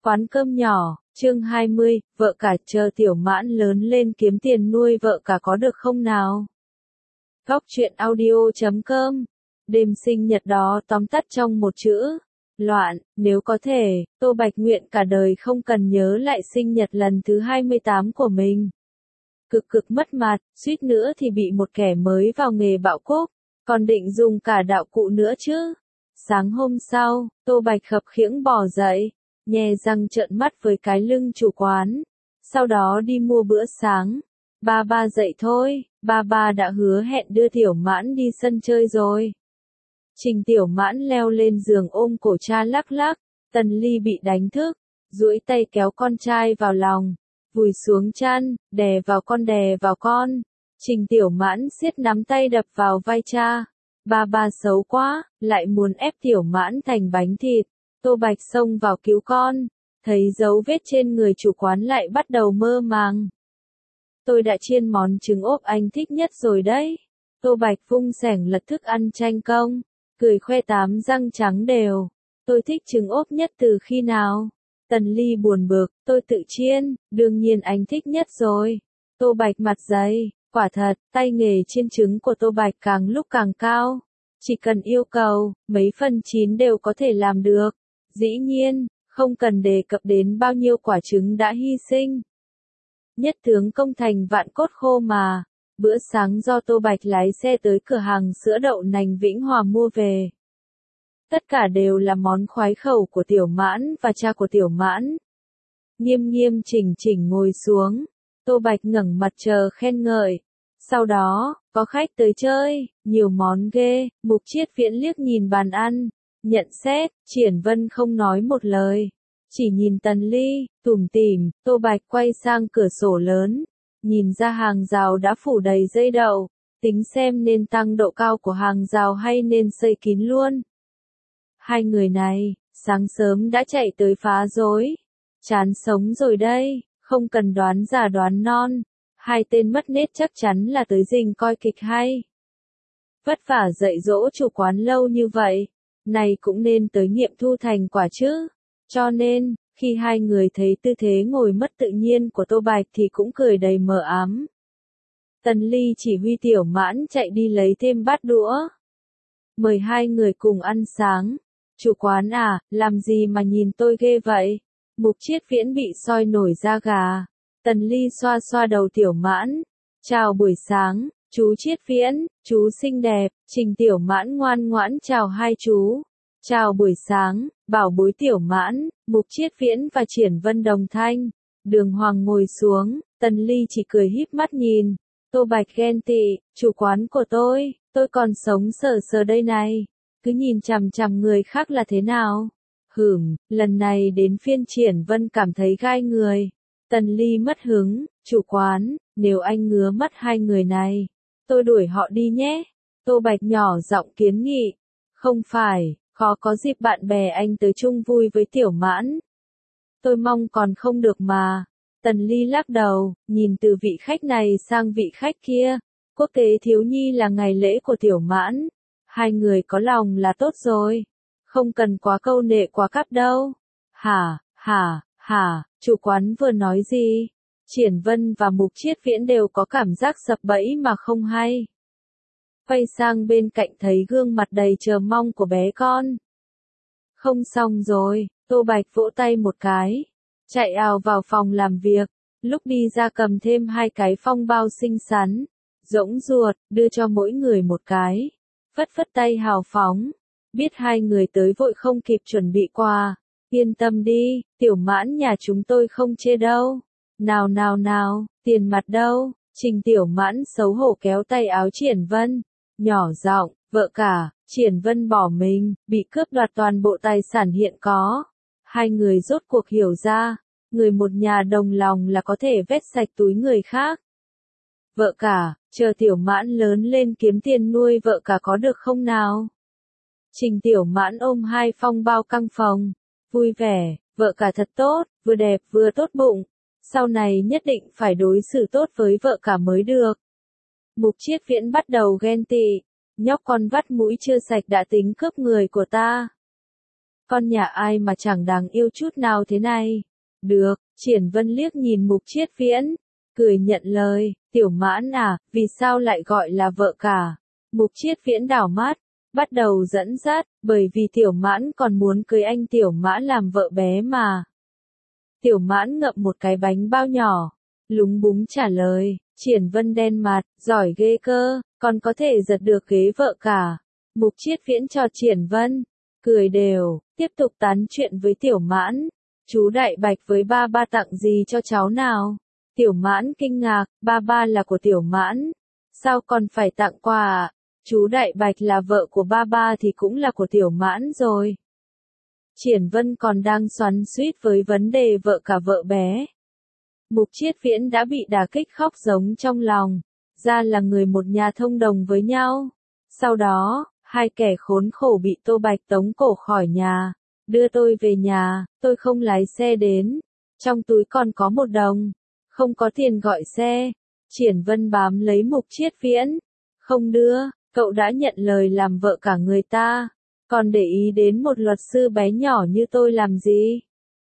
Quán cơm nhỏ, chương 20, vợ cả chờ Tiểu Mãn lớn lên kiếm tiền nuôi vợ cả có được không nào? Góc truyện audio.com. Đêm sinh nhật đó tóm tắt trong một chữ, loạn. Nếu có thể, Tô Bạch nguyện cả đời không cần nhớ lại sinh nhật lần thứ 28 của mình. Cực cực mất mặt, suýt nữa thì bị một kẻ mới vào nghề bạo cốp, còn định dùng cả đạo cụ nữa chứ. Sáng hôm sau, Tô Bạch khập khiễng bò dậy, nhe răng trợn mắt với cái lưng chủ quán. Sau đó đi mua bữa sáng. Ba dậy thôi, ba đã hứa hẹn đưa Tiểu Mãn đi sân chơi rồi. Trình Tiểu Mãn leo lên giường ôm cổ cha lắc lắc, Tần Ly bị đánh thức, duỗi tay kéo con trai vào lòng, vùi xuống chăn, đè vào con. Trình Tiểu Mãn siết nắm tay đập vào vai cha. Ba xấu quá, lại muốn ép Tiểu Mãn thành bánh thịt. Tô Bạch xông vào cứu con, thấy dấu vết trên người chủ quán lại bắt đầu mơ màng. Tôi đã chiên món trứng ốp anh thích nhất rồi đấy. Tô Bạch vung xẻng lật thức ăn chanh công, cười khoe tám răng trắng đều. Tôi thích trứng ốp nhất từ khi nào? Tần Ly buồn bực, tôi tự chiên, đương nhiên anh thích nhất rồi. Tô Bạch mặt dày, quả thật, tay nghề chiên trứng của Tô Bạch càng lúc càng cao. Chỉ cần yêu cầu, mấy phần chín đều có thể làm được. Dĩ nhiên, không cần đề cập đến bao nhiêu quả trứng đã hy sinh. Nhất tướng công thành vạn cốt khô mà. Bữa sáng do Tô Bạch lái xe tới cửa hàng sữa đậu nành Vĩnh Hòa mua về. Tất cả đều là món khoái khẩu của Tiểu Mãn và cha của Tiểu Mãn. Nghiêm nghiêm chỉnh chỉnh ngồi xuống, Tô Bạch ngẩng mặt chờ khen ngợi. Sau đó, có khách tới chơi, nhiều món ghê. Mục Chiết Viễn liếc nhìn bàn ăn, nhận xét. Triển Vân không nói một lời, chỉ nhìn Tần Ly, tủm tỉm. Tô Bạch quay sang cửa sổ lớn, nhìn ra hàng rào đã phủ đầy dây đậu, tính xem nên tăng độ cao của hàng rào hay nên xây kín luôn. Hai người này, sáng sớm đã chạy tới phá rối. Chán sống rồi đây, không cần đoán già đoán non. Hai tên mất nết chắc chắn là tới rình coi kịch hay. Vất vả dạy dỗ chủ quán lâu như vậy, này cũng nên tới nghiệm thu thành quả chứ. Cho nên, khi hai người thấy tư thế ngồi mất tự nhiên của Tô Bạch thì cũng cười đầy mờ ám. Tần Ly chỉ huy Tiểu Mãn chạy đi lấy thêm bát đũa. Mời hai người cùng ăn sáng. Chủ quán à, làm gì mà nhìn tôi ghê vậy? Mục Chiết Viễn bị soi nổi da gà. Tần Ly xoa xoa đầu Tiểu Mãn. Chào buổi sáng, chú Chiết Viễn, chú xinh đẹp. Trình Tiểu Mãn ngoan ngoãn chào hai chú. Chào buổi sáng, bảo bối Tiểu Mãn. Mục Chiết Viễn và Triển Vân đồng thanh. Đường Hoàng ngồi xuống, Tần Ly chỉ cười híp mắt nhìn. Tô Bạch ghen tị, chủ quán của tôi còn sống sờ sờ đây này. Cứ nhìn chằm chằm người khác là thế nào? Lần này đến phiên Triển Vân cảm thấy gai người. Tần Ly mất hứng, chủ quán, nếu anh ngứa mắt hai người này, tôi đuổi họ đi nhé. Tô Bạch nhỏ giọng kiến nghị. Không phải, khó có dịp bạn bè anh tới chung vui với Tiểu Mãn. Tôi mong còn không được mà. Tần Ly lắc đầu, nhìn từ vị khách này sang vị khách kia. Quốc tế thiếu nhi là ngày lễ của Tiểu Mãn. Hai người có lòng là tốt rồi. Không cần quá câu nệ quá cắp đâu. Hả, chủ quán vừa nói gì? Triển Vân và Mục Chiết Viễn đều có cảm giác sập bẫy mà không hay. Quay sang bên cạnh thấy gương mặt đầy chờ mong của bé con. Không xong rồi, Tô Bạch vỗ tay một cái, chạy ào vào phòng làm việc, lúc đi ra cầm thêm hai cái phong bao xinh xắn, rỗng ruột, đưa cho mỗi người một cái, phất phất tay hào phóng, biết hai người tới vội không kịp chuẩn bị quà, yên tâm đi, Tiểu Mãn nhà chúng tôi không chê đâu. Nào, tiền mặt đâu? Trình Tiểu Mãn xấu hổ kéo tay áo Triển Vân, nhỏ giọng, vợ cả. Triển Vân bỏ mình, bị cướp đoạt toàn bộ tài sản hiện có. Hai người rốt cuộc hiểu ra, người một nhà đồng lòng là có thể vét sạch túi người khác. Vợ cả, chờ Tiểu Mãn lớn lên kiếm tiền nuôi vợ cả có được không nào? Trình Tiểu Mãn ôm hai phong bao căng phòng, vui vẻ, vợ cả thật tốt, vừa đẹp vừa tốt bụng. Sau này nhất định phải đối xử tốt với vợ cả mới được. Mục Chiết Viễn bắt đầu ghen tị. Nhóc con vắt mũi chưa sạch đã tính cướp người của ta. con nhà ai mà chẳng đáng yêu chút nào thế này. Được, Triển Vân liếc nhìn Mục Chiết Viễn, cười nhận lời, Tiểu Mãn à, vì sao lại gọi là vợ cả? Mục Chiết Viễn đảo mắt, bắt đầu dẫn dắt, bởi vì Tiểu Mãn còn muốn cưới anh Tiểu Mãn làm vợ bé mà. Tiểu Mãn ngậm một cái bánh bao nhỏ, lúng búng trả lời, Triển Vân đen mặt, giỏi ghê cơ, còn có thể giật được ghế vợ cả. Mục Chiết Viễn cho Triển Vân, cười đều, tiếp tục tán chuyện với Tiểu Mãn. Chú Đại Bạch với ba ba tặng gì cho cháu nào? Tiểu Mãn kinh ngạc, ba ba là của Tiểu Mãn. Sao còn phải tặng quà à? Chú Đại Bạch là vợ của ba ba thì cũng là của Tiểu Mãn rồi. Triển Vân còn đang xoắn xuýt với vấn đề vợ cả vợ bé. Mục Chiết Viễn đã bị đả kích khóc giống trong lòng. Ra là người một nhà thông đồng với nhau. Sau đó, hai kẻ khốn khổ bị Tô Bạch tống cổ khỏi nhà. Đưa tôi về nhà, tôi không lái xe đến. Trong túi còn có 1 đồng. Không có tiền gọi xe. Triển Vân bám lấy Mục Chiết Viễn. Không đưa, cậu đã nhận lời làm vợ cả người ta. Còn để ý đến một luật sư bé nhỏ như tôi làm gì?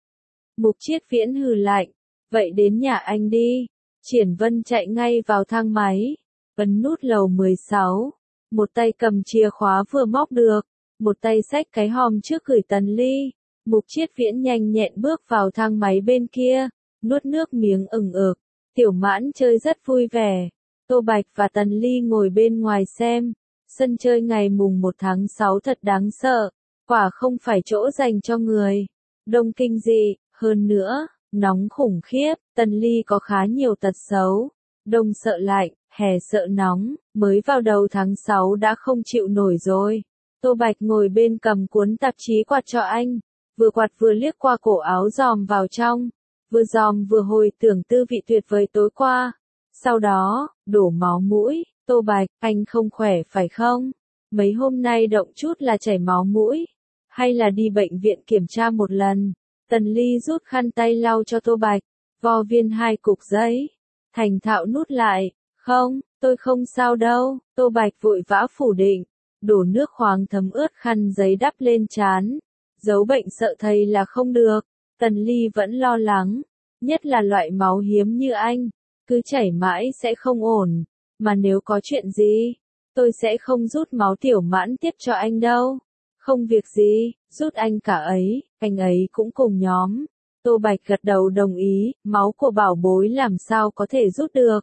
Mục Chiết Viễn hừ lạnh. Vậy đến nhà anh đi. Triển Vân chạy ngay vào thang máy. Ấn nút lầu 16. Một tay cầm chìa khóa vừa móc được. Một tay xách cái hòm trước gửi Tần Ly. Mục Chiết Viễn nhanh nhẹn bước vào thang máy bên kia. Nuốt nước miếng ửng ực. Tiểu Mãn chơi rất vui vẻ. Tô Bạch và Tần Ly ngồi bên ngoài xem. Sân chơi ngày mùng 1 tháng 6 thật đáng sợ. Quả không phải chỗ dành cho người. Đông kinh dị, hơn nữa, nóng khủng khiếp. Tần Ly có khá nhiều tật xấu. Đông sợ lạnh, hè sợ nóng. Mới vào đầu tháng 6 đã không chịu nổi rồi. Tô Bạch ngồi bên cầm cuốn tạp chí quạt cho anh. Vừa quạt vừa liếc qua cổ áo dòm vào trong. Vừa dòm vừa hồi tưởng tư vị tuyệt vời tối qua. Sau đó, đổ máu mũi. Tô Bạch, anh không khỏe phải không? Mấy hôm nay động chút là chảy máu mũi. Hay là đi bệnh viện kiểm tra một lần? Tần Ly rút khăn tay lau cho Tô Bạch. Vo viên 2 cục giấy. Thành thạo nút lại. Không, tôi không sao đâu. Tô Bạch vội vã phủ định. Đổ nước khoáng thấm ướt khăn giấy đắp lên trán. Giấu bệnh sợ thầy là không được. Tần Ly vẫn lo lắng. Nhất là loại máu hiếm như anh. Cứ chảy mãi sẽ không ổn. Mà nếu có chuyện gì, tôi sẽ không rút máu Tiểu Mãn tiếp cho anh đâu. Không việc gì, rút anh cả ấy, anh ấy cũng cùng nhóm. Tô Bạch gật đầu đồng ý, máu của bảo bối làm sao có thể rút được.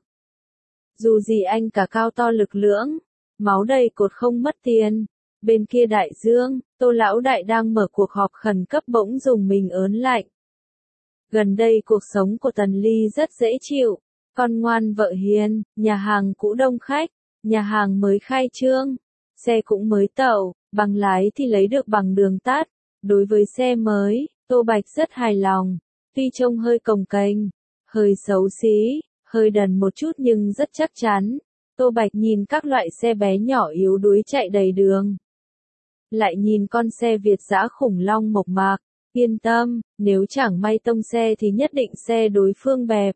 Dù gì anh cả cao to lực lưỡng, máu đầy cột không mất tiền. Bên kia đại dương, Tô Lão Đại đang mở cuộc họp khẩn cấp bỗng dùng mình ớn lạnh. Gần đây cuộc sống của Tần Ly rất dễ chịu. Con ngoan vợ hiền, nhà hàng cũ đông khách, nhà hàng mới khai trương, xe cũng mới tậu, bằng lái thì lấy được bằng đường tắt. Đối với xe mới, Tô Bạch rất hài lòng, tuy trông hơi cồng kềnh, hơi xấu xí, hơi đần một chút nhưng rất chắc chắn. Tô Bạch nhìn các loại xe bé nhỏ yếu đuối chạy đầy đường. Lại nhìn con xe Việt dã khủng long mộc mạc, yên tâm, nếu chẳng may tông xe thì nhất định xe đối phương bẹp.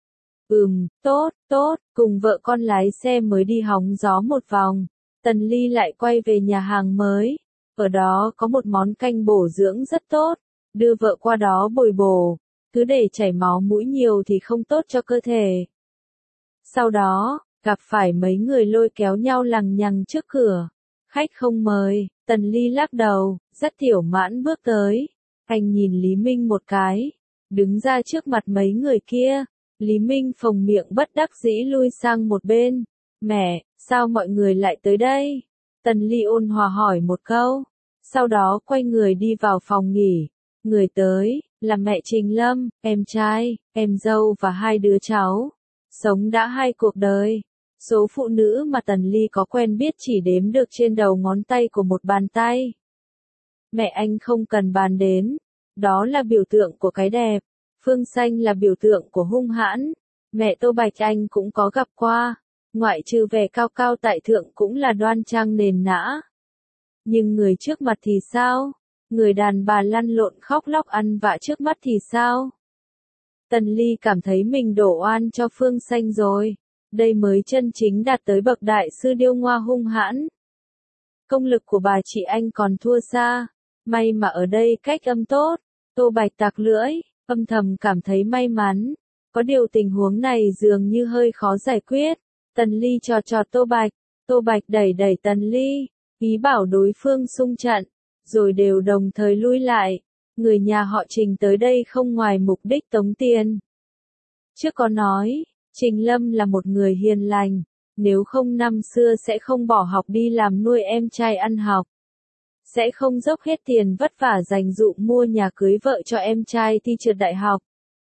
Tốt, cùng vợ con lái xe mới đi hóng gió một vòng. Tần Ly lại quay về nhà hàng mới. Ở đó có một món canh bổ dưỡng rất tốt. Đưa vợ qua đó bồi bổ. Cứ để chảy máu mũi nhiều thì không tốt cho cơ thể. Sau đó, gặp phải mấy người lôi kéo nhau lằng nhằng trước cửa. Khách không mời, Tần Ly lắc đầu, dắt Tiểu Mãn bước tới. Anh nhìn Lý Minh một cái. Đứng ra trước mặt mấy người kia. Lý Minh phồng miệng bất đắc dĩ lui sang một bên. Mẹ, sao mọi người lại tới đây? Tần Ly ôn hòa hỏi một câu. Sau đó quay người đi vào phòng nghỉ. Người tới, là mẹ Trình Lâm, em trai, em dâu và 2 đứa cháu. Sống đã 2 cuộc đời. Số phụ nữ mà Tần Ly có quen biết chỉ đếm được trên đầu ngón tay của một bàn tay. Mẹ anh không cần bàn đến. Đó là biểu tượng của cái đẹp. Phương xanh là biểu tượng của hung hãn. Mẹ Tô Bạch anh cũng có gặp qua. Ngoại trừ vẻ cao cao tại thượng cũng là đoan trang nền nã. Nhưng người trước mặt thì sao? Người đàn bà lăn lộn khóc lóc ăn vạ trước mắt thì sao? Tần Ly cảm thấy mình đổ oan cho Phương xanh rồi. Đây mới chân chính đạt tới bậc đại sư điêu ngoa hung hãn. Công lực của bà chị anh còn thua xa. May mà ở đây cách âm tốt. Tô Bạch tặc lưỡi, âm thầm cảm thấy may mắn. Có điều tình huống này dường như hơi khó giải quyết. Tần Ly trò trò Tô Bạch đẩy đẩy Tần Ly, ý bảo đối phương xung trận, rồi đều đồng thời lui lại. Người nhà họ Trình tới đây không ngoài mục đích tống tiền. Trước có nói, Trình Lâm là một người hiền lành, nếu không năm xưa sẽ không bỏ học đi làm nuôi em trai ăn học. Sẽ không dốc hết tiền vất vả dành dụm mua nhà cưới vợ cho em trai thi trượt đại học.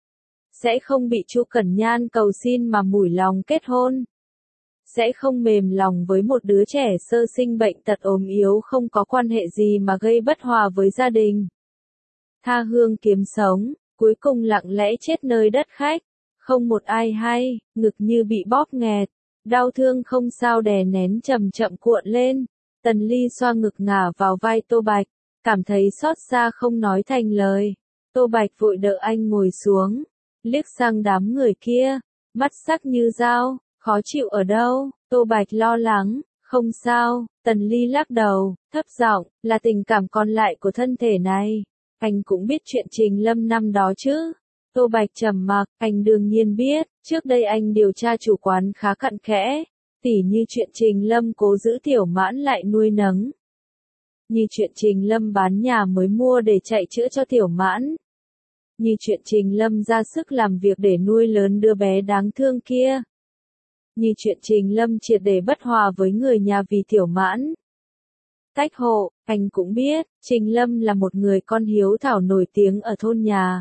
Sẽ không bị Chu Cẩn Nhan cầu xin mà mủi lòng kết hôn. Sẽ không mềm lòng với một đứa trẻ sơ sinh bệnh tật ốm yếu không có quan hệ gì mà gây bất hòa với gia đình. Tha hương kiếm sống, cuối cùng lặng lẽ chết nơi đất khách. Không một ai hay, ngực như bị bóp nghẹt. Đau thương không sao đè nén chậm chậm cuộn lên. Tần Ly xoa ngực ngả vào vai Tô Bạch, cảm thấy xót xa không nói thành lời. Tô Bạch vội đỡ anh ngồi xuống, liếc sang đám người kia, mắt sắc như dao, khó chịu ở đâu? Tô Bạch lo lắng, không sao. Tần Ly lắc đầu, thấp giọng, là tình cảm còn lại của thân thể này. Anh cũng biết chuyện Trình Lâm năm đó chứ? Tô Bạch trầm mặc, anh đương nhiên biết, trước đây anh điều tra chủ quán khá cặn kẽ. Tỉ như chuyện Trình Lâm cố giữ Tiểu Mãn lại nuôi nấng. Như chuyện Trình Lâm bán nhà mới mua để chạy chữa cho Tiểu Mãn. Như chuyện Trình Lâm ra sức làm việc để nuôi lớn đứa bé đáng thương kia. Như chuyện Trình Lâm triệt để bất hòa với người nhà vì Tiểu Mãn. Tách hộ, anh cũng biết, Trình Lâm là một người con hiếu thảo nổi tiếng ở thôn nhà.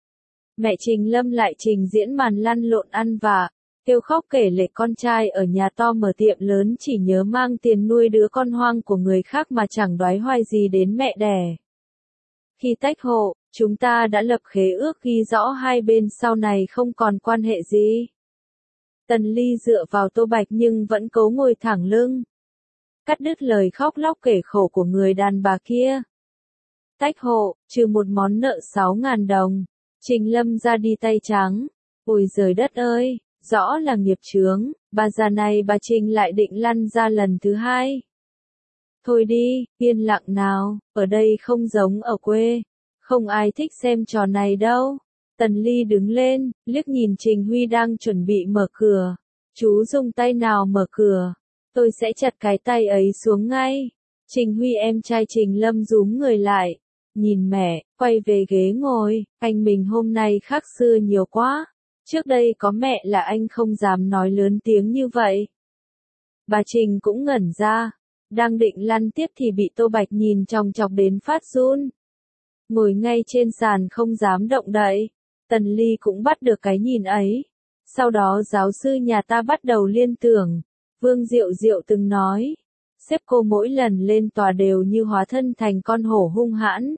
Mẹ Trình Lâm lại trình diễn màn lăn lộn ăn vạ, kêu khóc kể lể con trai ở nhà to mở tiệm lớn chỉ nhớ mang tiền nuôi đứa con hoang của người khác mà chẳng đoái hoài gì đến mẹ đẻ. Khi tách hộ, chúng ta đã lập khế ước ghi rõ hai bên sau này không còn quan hệ gì. Tần Ly dựa vào Tô Bạch nhưng vẫn cố ngồi thẳng lưng. Cắt đứt lời khóc lóc kể khổ của người đàn bà kia. Tách hộ, trừ một món nợ 6.000 đồng. Trình Lâm ra đi tay trắng. Ôi giời đất ơi, rõ là nghiệp chướng, bà già này bà Trình lại định lăn ra lần thứ hai. Thôi đi, yên lặng nào, ở đây không giống ở quê. Không ai thích xem trò này đâu. Tần Ly đứng lên, liếc nhìn Trình Huy đang chuẩn bị mở cửa. Chú dùng tay nào mở cửa? Tôi sẽ chặt cái tay ấy xuống ngay. Trình Huy em trai Trình Lâm rúm người lại. Nhìn mẹ, quay về ghế ngồi, anh mình hôm nay khác xưa nhiều quá. Trước đây có mẹ là anh không dám nói lớn tiếng như vậy. Bà Trình cũng ngẩn ra, đang định lăn tiếp thì bị Tô Bạch nhìn chòng chọc đến phát run. Ngồi ngay trên sàn không dám động đậy. Tần Ly cũng bắt được cái nhìn ấy. Sau đó giáo sư nhà ta bắt đầu liên tưởng. Vương Diệu Diệu từng nói, sếp cô mỗi lần lên tòa đều như hóa thân thành con hổ hung hãn.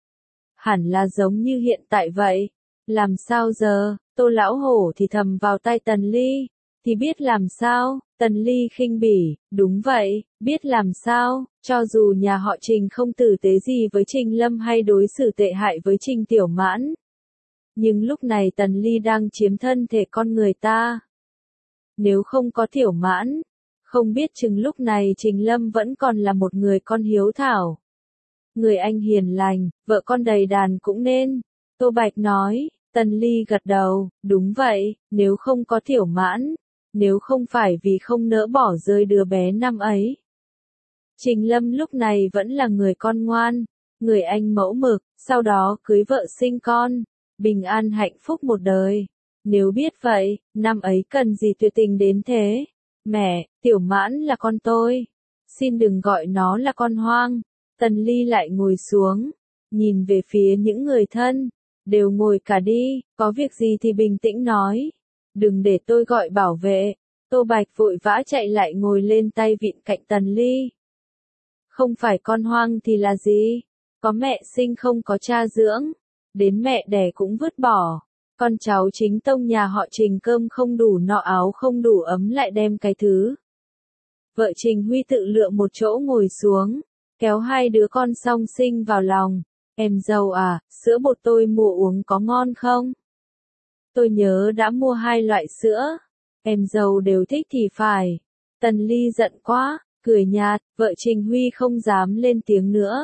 Hẳn là giống như hiện tại vậy. Làm sao giờ? Tô lão hổ thì thầm vào tai Tần Ly. Thì biết làm sao? Tần Ly khinh bỉ, đúng vậy, biết làm sao? Cho dù nhà họ Trình không tử tế gì với Trình Lâm hay đối xử tệ hại với Trình Tiểu Mãn. Nhưng lúc này Tần Ly đang chiếm thân thể con người ta. Nếu không có Tiểu Mãn, không biết chừng lúc này Trình Lâm vẫn còn là một người con hiếu thảo. Người anh hiền lành, vợ con đầy đàn cũng nên. Tô Bạch nói, Tần Ly gật đầu, đúng vậy, nếu không có Tiểu Mãn, nếu không phải vì không nỡ bỏ rơi đứa bé năm ấy. Trình Lâm lúc này vẫn là người con ngoan, người anh mẫu mực, sau đó cưới vợ sinh con, bình an hạnh phúc một đời. Nếu biết vậy, năm ấy cần gì tuyệt tình đến thế? Mẹ, Tiểu Mãn là con tôi. Xin đừng gọi nó là con hoang. Tần Ly lại ngồi xuống, nhìn về phía những người thân. Đều ngồi cả đi, có việc gì thì bình tĩnh nói. Đừng để tôi gọi bảo vệ. Tô Bạch vội vã chạy lại ngồi lên tay vịn cạnh Tần Ly. Không phải con hoang thì là gì? Có mẹ sinh không có cha dưỡng. Đến mẹ đẻ cũng vứt bỏ. Con cháu chính tông nhà họ Trình cơm không đủ no áo không đủ ấm lại đem cái thứ. Vợ Trình Huy tự lựa một chỗ ngồi xuống, kéo hai đứa con song sinh vào lòng. Em dâu à, sữa bột tôi mua uống có ngon không? Tôi nhớ đã mua hai loại sữa. Em dâu đều thích thì phải. Tần Ly giận quá, cười nhạt, vợ Trình Huy không dám lên tiếng nữa.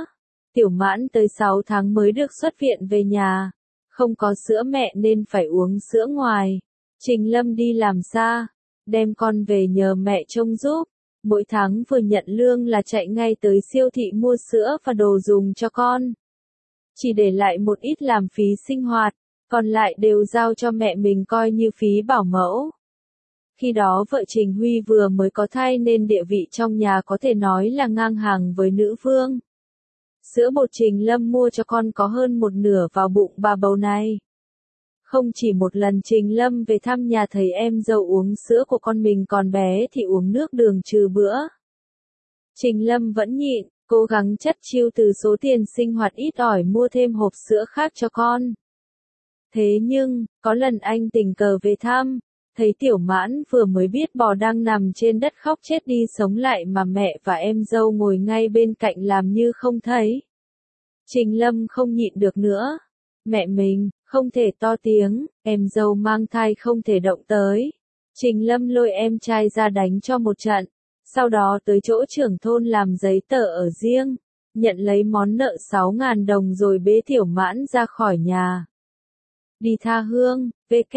Tiểu Mãn tới 6 tháng mới được xuất viện về nhà. Không có sữa mẹ nên phải uống sữa ngoài. Trình Lâm đi làm xa, đem con về nhờ mẹ trông giúp. Mỗi tháng vừa nhận lương là chạy ngay tới siêu thị mua sữa và đồ dùng cho con. Chỉ để lại một ít làm phí sinh hoạt, còn lại đều giao cho mẹ mình coi như phí bảo mẫu. Khi đó vợ Trình Huy vừa mới có thai nên địa vị trong nhà có thể nói là ngang hàng với nữ vương. Sữa bột Trình Lâm mua cho con có hơn một nửa vào bụng bà bầu này. Không chỉ một lần Trình Lâm về thăm nhà thấy em dâu uống sữa của con mình còn bé thì uống nước đường trừ bữa. Trình Lâm vẫn nhịn, cố gắng chất chiêu từ số tiền sinh hoạt ít ỏi mua thêm hộp sữa khác cho con. Thế nhưng, có lần anh tình cờ về thăm, thấy Tiểu Mãn vừa mới biết bò đang nằm trên đất khóc chết đi sống lại mà mẹ và em dâu ngồi ngay bên cạnh làm như không thấy. Trình Lâm không nhịn được nữa. Mẹ mình, không thể to tiếng, em dâu mang thai không thể động tới. Trình Lâm lôi em trai ra đánh cho một trận, sau đó tới chỗ trưởng thôn làm giấy tờ ở riêng, nhận lấy món nợ 6.000 đồng rồi bế Tiểu Mãn ra khỏi nhà. Đi tha hương,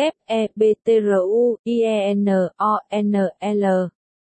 WEBTRUIENONL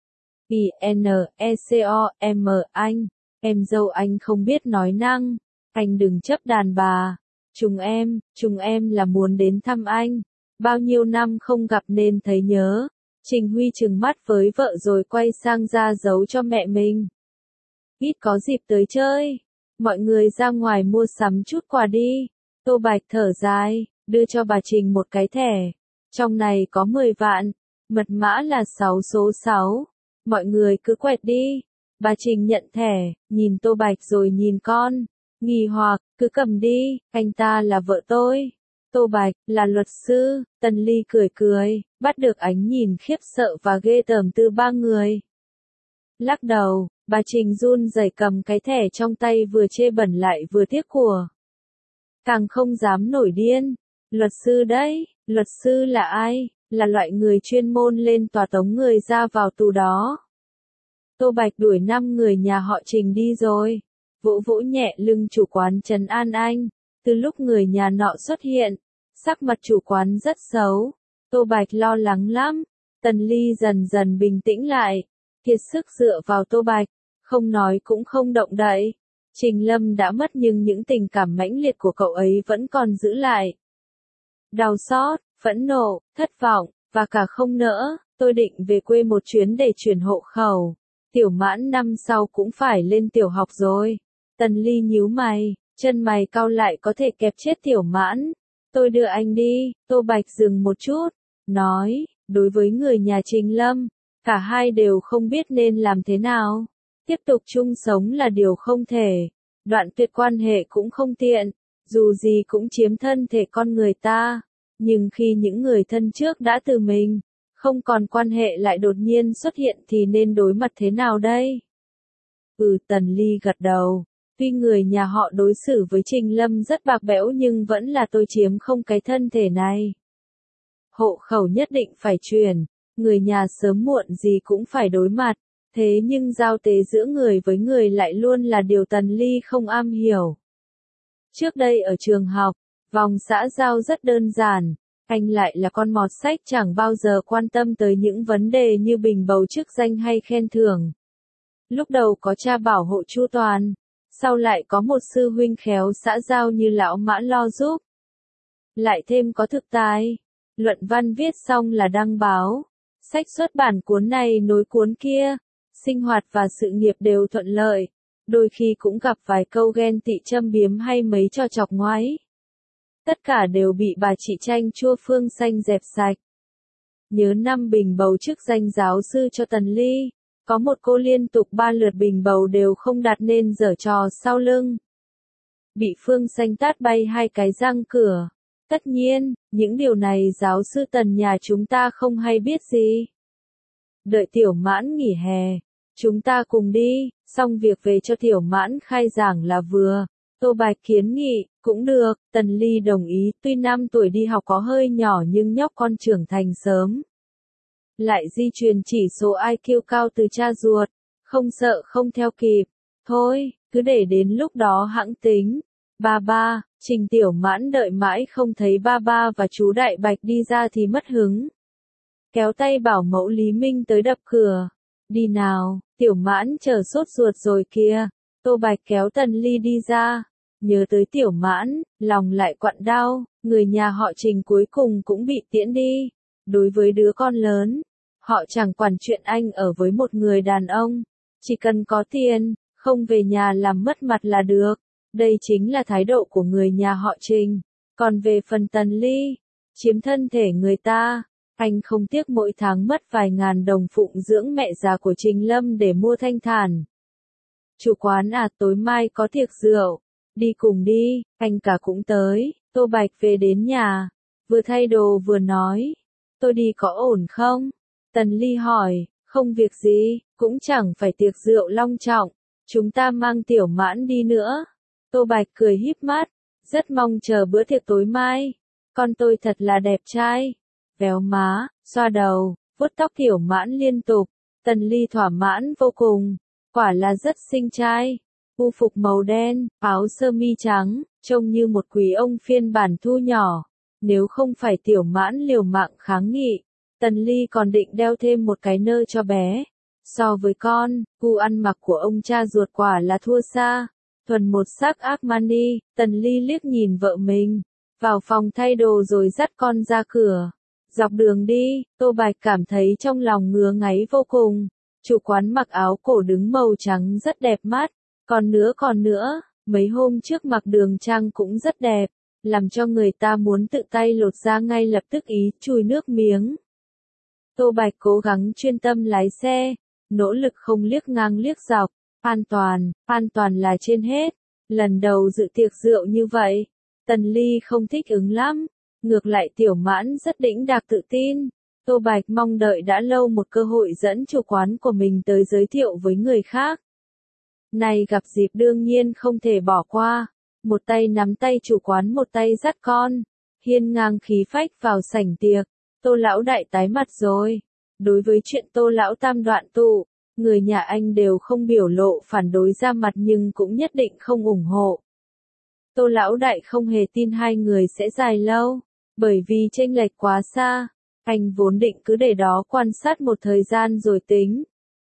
INECOM anh, em dâu anh không biết nói năng, anh đừng chấp đàn bà. Chúng em là muốn đến thăm anh. Bao nhiêu năm không gặp nên thấy nhớ. Trình Huy trừng mắt với vợ rồi quay sang ra giấu cho mẹ mình. Ít có dịp tới chơi. Mọi người ra ngoài mua sắm chút quà đi. Tô Bạch thở dài, đưa cho bà Trình một cái thẻ. Trong này có 10 vạn. Mật mã là 6 số 6. Mọi người cứ quẹt đi. Bà Trình nhận thẻ, nhìn Tô Bạch rồi nhìn con. Nghi hoặc, cứ cầm đi, anh ta là vợ tôi. Tô Bạch, là luật sư. Tần Ly cười cười, bắt được ánh nhìn khiếp sợ và ghê tởm từ ba người. Lắc đầu, bà Trình run rẩy cầm cái thẻ trong tay vừa chê bẩn lại vừa tiếc của. Càng không dám nổi điên. Luật sư đấy, luật sư là ai? Là loại người chuyên môn lên tòa tống người ra vào tù đó. Tô Bạch đuổi 5 người nhà họ Trình đi rồi. Vỗ vỗ nhẹ lưng chủ quán trấn an anh. Từ lúc người nhà nọ xuất hiện, sắc mặt chủ quán rất xấu. Tô Bạch lo lắng lắm. Tần Ly dần dần bình tĩnh lại. Kiệt sức dựa vào Tô Bạch. Không nói cũng không động đậy. Trình Lâm đã mất nhưng những tình cảm mãnh liệt của cậu ấy vẫn còn giữ lại. Đau xót, phẫn nộ, thất vọng, và cả không nỡ. Tôi định về quê một chuyến để chuyển hộ khẩu. Tiểu Mãn năm sau cũng phải lên tiểu học rồi. Tần Ly nhíu mày, chân mày cau lại có thể kẹp chết Tiểu Mãn. Tôi đưa anh đi. Tô Bạch dừng một chút, nói, đối với người nhà Trình Lâm, cả hai đều không biết nên làm thế nào. Tiếp tục chung sống là điều không thể. Đoạn tuyệt quan hệ cũng không tiện. Dù gì cũng chiếm thân thể con người ta. Nhưng khi những người thân trước đã từ mình, không còn quan hệ lại đột nhiên xuất hiện thì nên đối mặt thế nào đây? Tần Ly gật đầu. Tuy người nhà họ đối xử với Trình Lâm rất bạc bẽo nhưng vẫn là tôi chiếm không cái thân thể này. Hộ khẩu nhất định phải chuyển, người nhà sớm muộn gì cũng phải đối mặt, thế nhưng giao tế giữa người với người lại luôn là điều Tần Ly không am hiểu. Trước đây ở trường học, vòng xã giao rất đơn giản, anh lại là con mọt sách chẳng bao giờ quan tâm tới những vấn đề như bình bầu chức danh hay khen thưởng. Lúc đầu có cha bảo hộ chu toàn, sau lại có một sư huynh khéo xã giao như lão Mã lo giúp. Lại thêm có thực tài, luận văn viết xong là đăng báo, sách xuất bản cuốn này nối cuốn kia, sinh hoạt và sự nghiệp đều thuận lợi, đôi khi cũng gặp vài câu ghen tị châm biếm hay mấy trò chọc ngoáy. Tất cả đều bị bà chị chanh chua Phương Xanh dẹp sạch. Nhớ năm bình bầu chức danh giáo sư cho Tần Ly, có một cô liên tục 3 lượt bình bầu đều không đạt nên giở trò sau lưng. Bị Phương Xanh tát bay 2 cái răng cửa. Tất nhiên, những điều này giáo sư Tần nhà chúng ta không hay biết gì. Đợi Tiểu Mãn nghỉ hè, chúng ta cùng đi, xong việc về cho Tiểu Mãn khai giảng là vừa. Tô Bạch kiến nghị, cũng được, Tần Ly đồng ý, tuy 5 tuổi đi học có hơi nhỏ nhưng nhóc con trưởng thành sớm. Lại di truyền chỉ số IQ cao từ cha ruột, không sợ không theo kịp. Thôi, cứ để đến lúc đó hẵng tính. Ba ba, Trình Tiểu Mãn đợi mãi không thấy ba ba và chú Đại Bạch đi ra thì mất hứng. Kéo tay bảo mẫu Lý Minh tới đập cửa. Đi nào, Tiểu Mãn chờ sốt ruột rồi kìa. Tô Bạch kéo Tần Ly đi ra. Nhớ tới Tiểu Mãn, lòng lại quặn đau, người nhà họ Trình cuối cùng cũng bị tiễn đi. Đối với đứa con lớn, họ chẳng quản chuyện anh ở với một người đàn ông. Chỉ cần có tiền, không về nhà làm mất mặt là được. Đây chính là thái độ của người nhà họ Trình. Còn về phần Tần Ly, chiếm thân thể người ta, anh không tiếc mỗi tháng mất vài ngàn đồng phụng dưỡng mẹ già của Trình Lâm để mua thanh thản. Chủ quán à, tối mai có tiệc rượu, đi cùng đi, anh cả cũng tới. Tô Bạch về đến nhà, vừa thay đồ vừa nói, tôi đi có ổn không? Tần Ly hỏi, không việc gì, cũng chẳng phải tiệc rượu long trọng, chúng ta mang Tiểu Mãn đi nữa. Tô Bạch cười híp mắt, rất mong chờ bữa tiệc tối mai. Con tôi thật là đẹp trai. Véo má, xoa đầu, vuốt tóc Tiểu Mãn liên tục. Tần Ly thỏa mãn vô cùng. Quả là rất xinh trai. U phục màu đen, áo sơ mi trắng, trông như một quý ông phiên bản thu nhỏ. Nếu không phải Tiểu Mãn liều mạng kháng nghị, Tần Ly còn định đeo thêm một cái nơ cho bé. So với con, gu ăn mặc của ông cha ruột quả là thua xa. Thuần một sắc Armani, Tần Ly liếc nhìn vợ mình, vào phòng thay đồ rồi dắt con ra cửa. Dọc đường đi, Tô Bạch cảm thấy trong lòng ngứa ngáy vô cùng. Chủ quán mặc áo cổ đứng màu trắng rất đẹp mắt, còn nữa, mấy hôm trước mặc đường trang cũng rất đẹp, làm cho người ta muốn tự tay lột ra ngay lập tức ý chùi nước miếng. Tô Bạch cố gắng chuyên tâm lái xe, nỗ lực không liếc ngang liếc dọc. An toàn là trên hết. Lần đầu dự tiệc rượu như vậy, Tần Ly không thích ứng lắm. Ngược lại Tiểu Mãn rất đĩnh đạc tự tin. Tô Bạch mong đợi đã lâu một cơ hội dẫn chủ quán của mình tới giới thiệu với người khác. Này gặp dịp đương nhiên không thể bỏ qua. Một tay nắm tay chủ quán một tay dắt con. Hiên ngang khí phách vào sảnh tiệc. Tô lão đại tái mặt rồi. Đối với chuyện Tô lão tam đoạn tụ, người nhà anh đều không biểu lộ phản đối ra mặt nhưng cũng nhất định không ủng hộ. Tô lão đại không hề tin hai người sẽ dài lâu, bởi vì chênh lệch quá xa. Anh vốn định cứ để đó quan sát một thời gian rồi tính.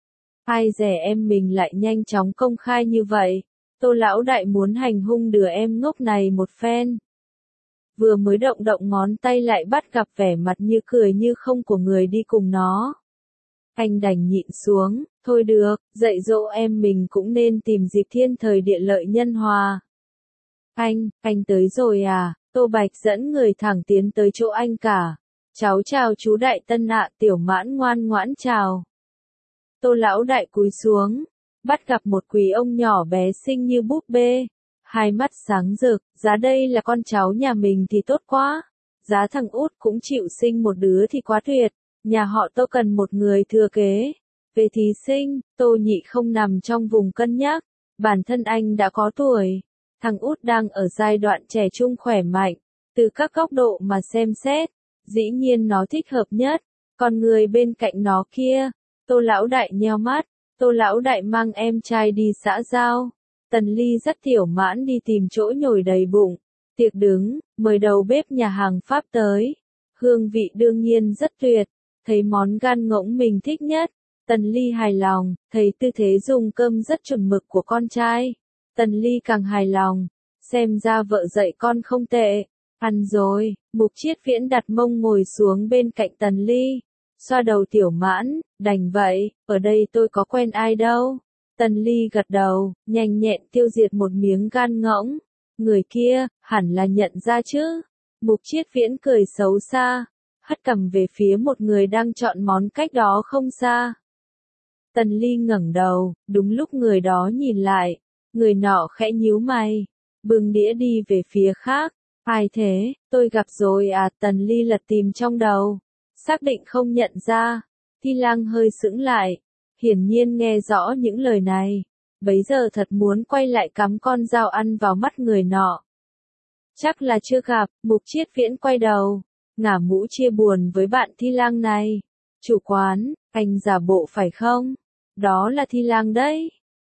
Ai dè em mình lại nhanh chóng công khai như vậy. Tô lão đại muốn hành hung đứa em ngốc này một phen. Vừa mới động ngón tay lại bắt gặp vẻ mặt như cười như không của người đi cùng nó. Anh đành nhịn xuống, thôi được, dạy dỗ em mình cũng nên tìm dịp thiên thời địa lợi nhân hòa. Anh tới rồi à? Tô Bạch dẫn người thẳng tiến tới chỗ anh cả. Cháu chào chú Đại Tân ạ. Tiểu Mãn ngoan ngoãn chào. Tô lão đại cúi xuống, bắt gặp một quý ông nhỏ bé xinh như búp bê, hai mắt sáng rực, giá đây là con cháu nhà mình thì tốt quá. Giá thằng út cũng chịu sinh một đứa thì quá tuyệt. Nhà họ Tô cần một người thừa kế. Về thí sinh, Tô Nhị không nằm trong vùng cân nhắc. Bản thân anh đã có tuổi. Thằng út đang ở giai đoạn trẻ trung khỏe mạnh. Từ các góc độ mà xem xét, dĩ nhiên nó thích hợp nhất. Còn người bên cạnh nó kia, Tô lão đại nheo mắt. Tô lão đại mang em trai đi xã giao. Tần Ly dắt Tiểu Mãn đi tìm chỗ nhồi đầy bụng. Tiệc đứng, mời đầu bếp nhà hàng Pháp tới. Hương vị đương nhiên rất tuyệt. Thấy món gan ngỗng mình thích nhất, Tần Ly hài lòng, thấy tư thế dùng cơm rất chuẩn mực của con trai. Tần Ly càng hài lòng, xem ra vợ dạy con không tệ. Ăn rồi, Mục Chiết Viễn đặt mông ngồi xuống bên cạnh Tần Ly, xoa đầu Tiểu Mãn, đành vậy, ở đây tôi có quen ai đâu. Tần Ly gật đầu, nhanh nhẹn tiêu diệt một miếng gan ngỗng. Người kia, hẳn là nhận ra chứ. Mục Chiết Viễn cười xấu xa, hất cằm về phía một người đang chọn món cách đó không xa. Tần Ly ngẩng đầu, đúng lúc người đó nhìn lại, người nọ khẽ nhíu mày, bưng đĩa đi về phía khác. Ai thế, tôi gặp rồi à? Tần Ly lật tìm trong đầu, xác định không nhận ra. Thi Lang hơi sững lại, hiển nhiên nghe rõ những lời này, bấy giờ thật muốn quay lại cắm con dao ăn vào mắt người nọ. Chắc là chưa gặp. Mục Chiết Viễn quay đầu, ngả mũ chia buồn với bạn Thi Lang này. Chủ quán, anh giả bộ phải không? Đó là Thi Lang đấy.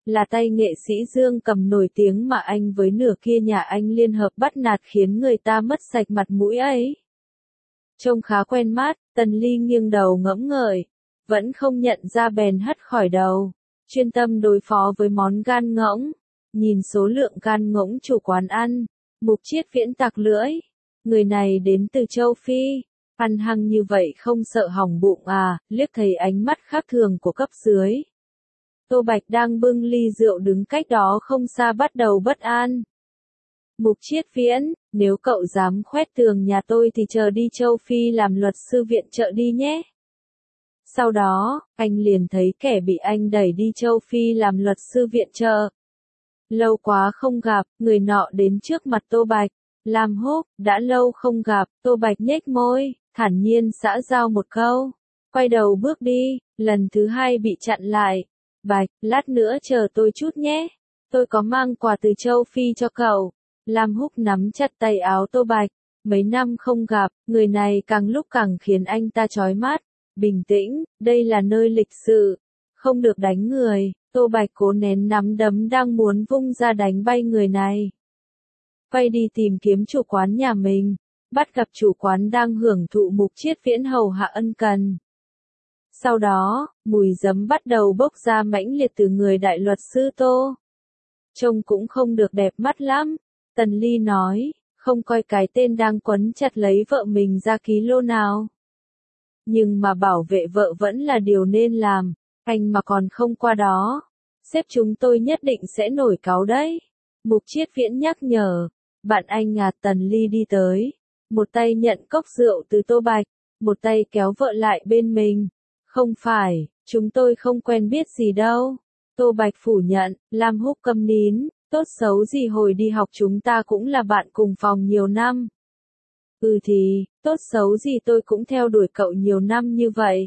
là tay nghệ sĩ Dương Cầm nổi tiếng mà anh với nửa kia nhà anh liên hợp bắt nạt khiến người ta mất sạch mặt mũi ấy. Trông khá quen mắt, Tần Ly nghiêng đầu ngẫm ngợi, vẫn không nhận ra bèn hất khỏi đầu, chuyên tâm đối phó với món gan ngỗng. Nhìn số lượng gan ngỗng chủ quán ăn, Mục Chiết Viễn tặc lưỡi, người này đến từ châu Phi, ăn hăng như vậy không sợ hỏng bụng à, liếc thấy ánh mắt khác thường của cấp dưới. Tô Bạch đang bưng ly rượu đứng cách đó không xa bắt đầu bất an. Mục Chiết Viễn, nếu cậu dám khoét tường nhà tôi thì chờ đi châu Phi làm luật sư viện trợ đi nhé. Sau đó, anh liền thấy kẻ bị anh đẩy đi châu Phi làm luật sư viện trợ. Lâu quá không gặp, người nọ đến trước mặt Tô Bạch. Lam Húc, đã lâu không gặp, Tô Bạch nhếch môi, thản nhiên xã giao một câu. Quay đầu bước đi, lần thứ hai bị chặn lại. Bạch, lát nữa chờ tôi chút nhé. Tôi có mang quà từ châu Phi cho cậu. Lam Húc nắm chặt tay áo Tô Bạch. Mấy năm không gặp, người này càng lúc càng khiến anh ta chói mắt. Bình tĩnh, đây là nơi lịch sự. Không được đánh người. Tô Bạch cố nén nắm đấm đang muốn vung ra đánh bay người này. Quay đi tìm kiếm chủ quán nhà mình. Bắt gặp chủ quán đang hưởng thụ Mục Chiết Viễn hầu hạ ân cần. Sau đó, mùi giấm bắt đầu bốc ra mãnh liệt từ người đại luật sư Tô. Trông cũng không được đẹp mắt lắm. Tần Ly nói, không coi cái tên đang quấn chặt lấy vợ mình ra ký lô nào. Nhưng mà bảo vệ vợ vẫn là điều nên làm, anh mà còn không qua đó. Sếp chúng tôi nhất định sẽ nổi cáu đấy. Mục Chiết Viễn nhắc nhở, bạn anh Tần Ly đi tới. Một tay nhận cốc rượu từ Tô Bạch, một tay kéo vợ lại bên mình. Không phải, chúng tôi không quen biết gì đâu. Tô Bạch phủ nhận, Lam Húc câm nín, tốt xấu gì hồi đi học chúng ta cũng là bạn cùng phòng nhiều năm. Thì, tốt xấu gì tôi cũng theo đuổi cậu nhiều năm như vậy.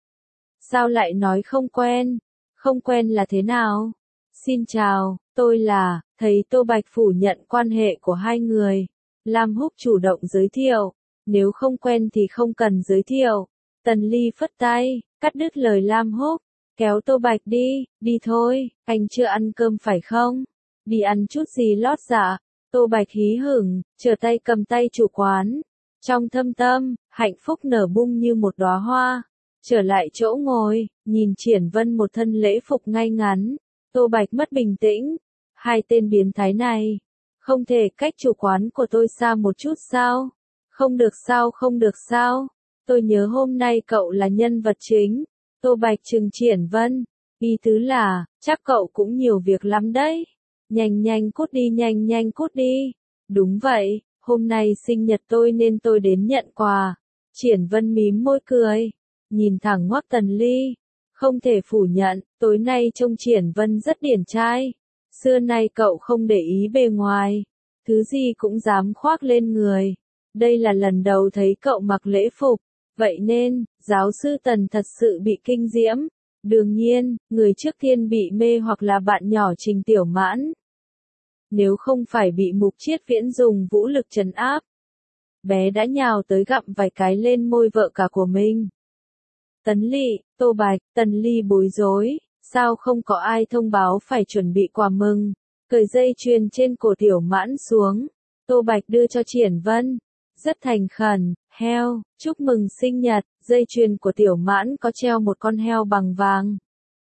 Sao lại nói không quen? Không quen là thế nào? Xin chào, tôi là, thấy Tô Bạch phủ nhận quan hệ của hai người. Lam Húc chủ động giới thiệu, nếu không quen thì không cần giới thiệu. Tần Ly phất tay, cắt đứt lời Lam Húc, kéo Tô Bạch đi, đi thôi, anh chưa ăn cơm phải không? Đi ăn chút gì lót dạ. Tô Bạch hí hửng, trở tay cầm tay chủ quán. Trong thâm tâm, hạnh phúc nở bung như một đóa hoa. Trở lại chỗ ngồi, nhìn Triển Vân một thân lễ phục ngay ngắn. Tô Bạch mất bình tĩnh. Hai tên biến thái này. Không thể cách chủ quán của tôi xa một chút sao? Không được sao, không được sao? Tôi nhớ hôm nay cậu là nhân vật chính. Tô Bạch trừng Triển Vân. Ý tứ là, chắc cậu cũng nhiều việc lắm đấy. Nhanh nhanh cút đi, nhanh nhanh cút đi. Đúng vậy, hôm nay sinh nhật tôi nên tôi đến nhận quà. Triển Vân mím môi cười. Nhìn thẳng ngoắc Tần Ly. Không thể phủ nhận, tối nay trông Triển Vân rất điển trai. Xưa nay cậu không để ý bề ngoài. Thứ gì cũng dám khoác lên người. Đây là lần đầu thấy cậu mặc lễ phục. Vậy nên, giáo sư Tần thật sự bị kinh diễm. Đương nhiên, người trước tiên bị mê hoặc là bạn nhỏ Trình Tiểu Mãn. Nếu không phải bị Mục Chiết Viễn dùng vũ lực trấn áp, bé đã nhào tới gặm vài cái lên môi vợ cả của mình. Tấn Lị, Tô Bạch, Tần Ly bối rối, sao không có ai thông báo phải chuẩn bị quà mừng, cởi dây chuyền trên cổ Tiểu Mãn xuống. Tô Bạch đưa cho Triển Vân, rất thành khẩn, heo, chúc mừng sinh nhật, dây chuyền của Tiểu Mãn có treo một con heo bằng vàng.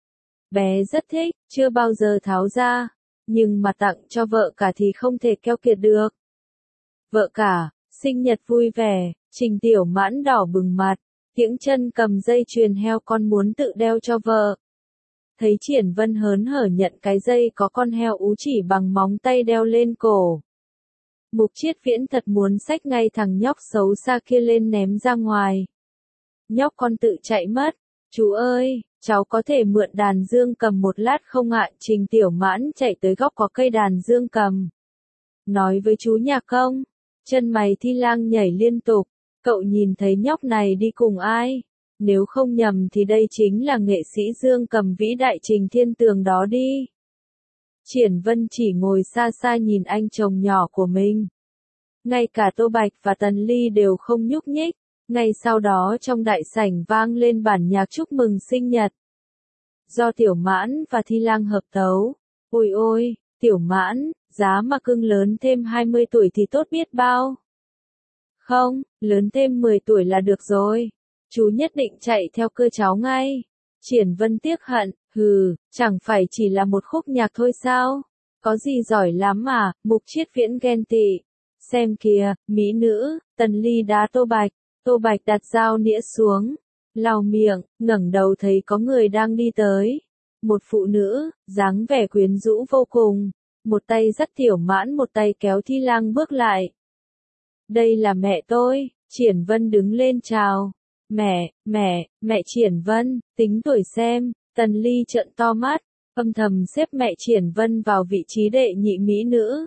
Bé rất thích, chưa bao giờ tháo ra, nhưng mà tặng cho vợ cả thì không thể keo kiệt được. Vợ cả, sinh nhật vui vẻ, Trình Tiểu Mãn đỏ bừng mặt, kiễng chân cầm dây chuyền heo con muốn tự đeo cho vợ. Thấy Triển Vân hớn hở nhận cái dây có con heo ú chỉ bằng móng tay đeo lên cổ. Mục Chiết Viễn thật muốn xách ngay thằng nhóc xấu xa kia lên ném ra ngoài. Nhóc con tự chạy mất. Chú ơi, cháu có thể mượn đàn dương cầm một lát không ạ? Trình Tiểu Mãn chạy tới góc có cây đàn dương cầm. Nói với chú nhạc công. Chân mày Thi Lang nhảy liên tục. Cậu nhìn thấy nhóc này đi cùng ai? Nếu không nhầm thì đây chính là nghệ sĩ dương cầm vĩ đại Trình Thiên Tường đó đi. Triển Vân chỉ ngồi xa xa nhìn anh chồng nhỏ của mình. Ngay cả Tô Bạch và Tần Ly đều không nhúc nhích. Ngay sau đó trong đại sảnh vang lên bản nhạc chúc mừng sinh nhật. Do Tiểu Mãn và Thi Lang hợp tấu, Ôi ôi, Tiểu Mãn, giá mà cưng lớn thêm 20 tuổi thì tốt biết bao. Không, lớn thêm 10 tuổi là được rồi. Chú nhất định chạy theo cơ cháu ngay. Triển Vân tiếc hận, hừ, chẳng phải chỉ là một khúc nhạc thôi sao? Có gì giỏi lắm mà, Mục Triết Viễn ghen tị. Xem kìa, mỹ nữ, Tần Ly đá Tô Bạch đặt dao nĩa xuống, lau miệng, ngẩng đầu thấy có người đang đi tới. Một phụ nữ, dáng vẻ quyến rũ vô cùng, một tay dắt Tiểu Mãn một tay kéo Thi Lang bước lại. Đây là mẹ tôi, Triển Vân đứng lên chào. Mẹ Triển Vân, tính tuổi xem, Tần Ly trợn to mắt, âm thầm xếp mẹ Triển Vân vào vị trí đệ nhị mỹ nữ.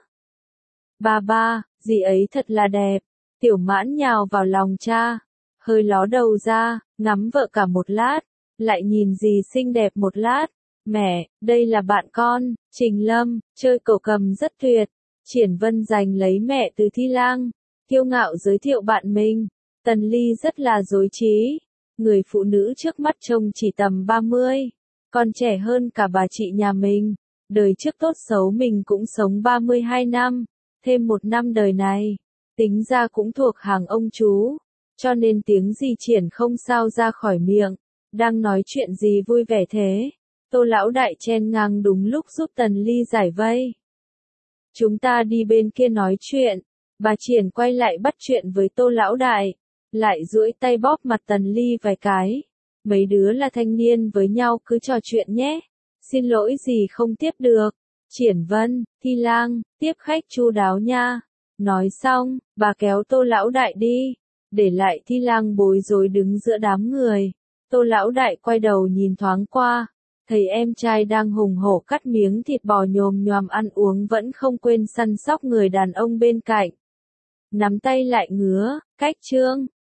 Ba, dì ấy thật là đẹp, Tiểu Mãn nhào vào lòng cha, hơi ló đầu ra, ngắm vợ cả một lát, lại nhìn dì xinh đẹp một lát. Mẹ, đây là bạn con, Trình Lâm, chơi cẩu cầm rất tuyệt. Triển Vân giành lấy mẹ từ Thi Lang, kiêu ngạo giới thiệu bạn mình. Tần Ly rất là dối trí. Người phụ nữ trước mắt trông chỉ tầm 30, còn trẻ hơn cả bà chị nhà mình. Đời trước tốt xấu mình cũng sống 32 năm, thêm 1 năm đời này. Tính ra cũng thuộc hàng ông chú, cho nên tiếng gì Triển không sao ra khỏi miệng. Đang nói chuyện gì vui vẻ thế? Tô lão đại chen ngang đúng lúc giúp Tần Ly giải vây. Chúng ta đi bên kia nói chuyện. Bà Triển quay lại bắt chuyện với Tô lão đại, lại duỗi tay bóp mặt Tần Ly vài cái. Mấy đứa là thanh niên với nhau cứ trò chuyện nhé. Xin lỗi gì không tiếp được. Triển Vân, Thi Lang, tiếp khách chu đáo nha. Nói xong, bà kéo Tô lão đại đi, để lại Thi Lang bối rối đứng giữa đám người. Tô lão đại quay đầu nhìn thoáng qua, thấy em trai đang hùng hổ cắt miếng thịt bò nhồm nhoàm ăn uống vẫn không quên săn sóc người đàn ông bên cạnh. Nắm tay lại ngứa, cách trương,